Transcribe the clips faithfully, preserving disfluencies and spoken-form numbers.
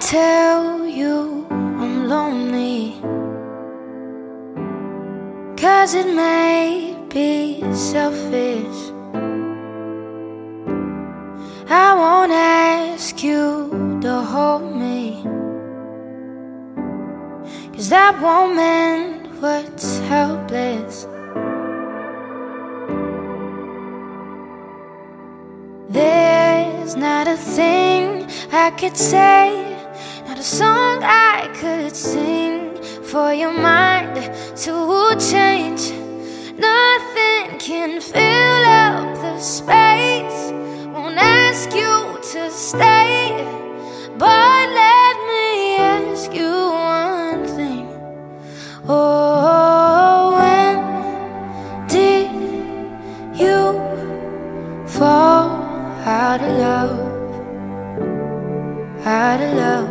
tell you I'm lonely, 'cause it may be selfish. I won't ask you to hold me, 'cause that won't mend what's helpless. There's not a thing I could say, not a song I could sing for your mind to change. Nothing can fill up the space. Won't ask you to stay, but let me ask you one thing. Oh, when did you fall out of love? Out of love.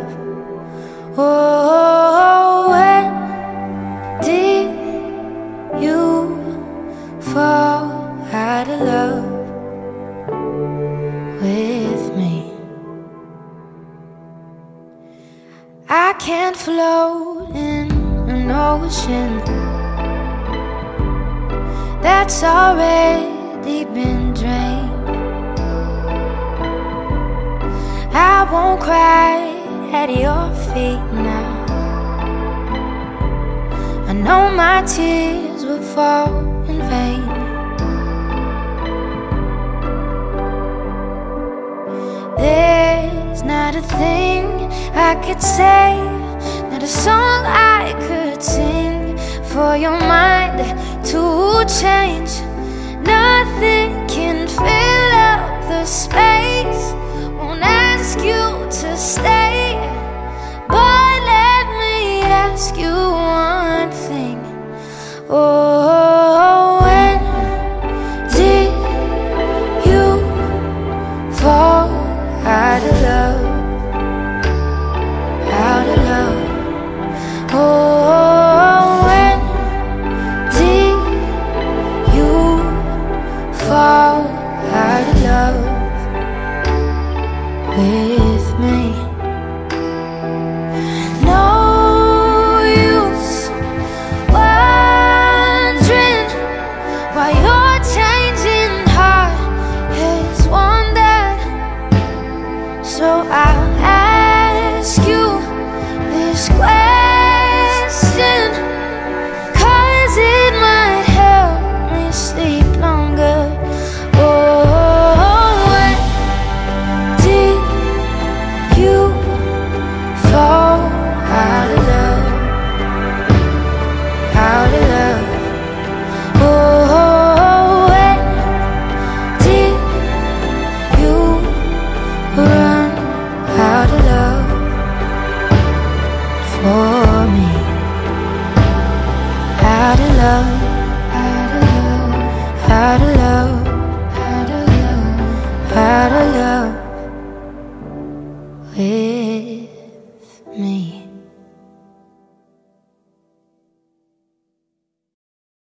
Oh, when did you fall out of love with me? I can't float in an ocean that's already been drained. I won't cry at your feet now. I know my tears will fall in vain. There's not a thing I could say, not a song I could sing for your mind to change. Nothing can fill up the space. Won't ask you to stay, but let me ask you one thing. Oh,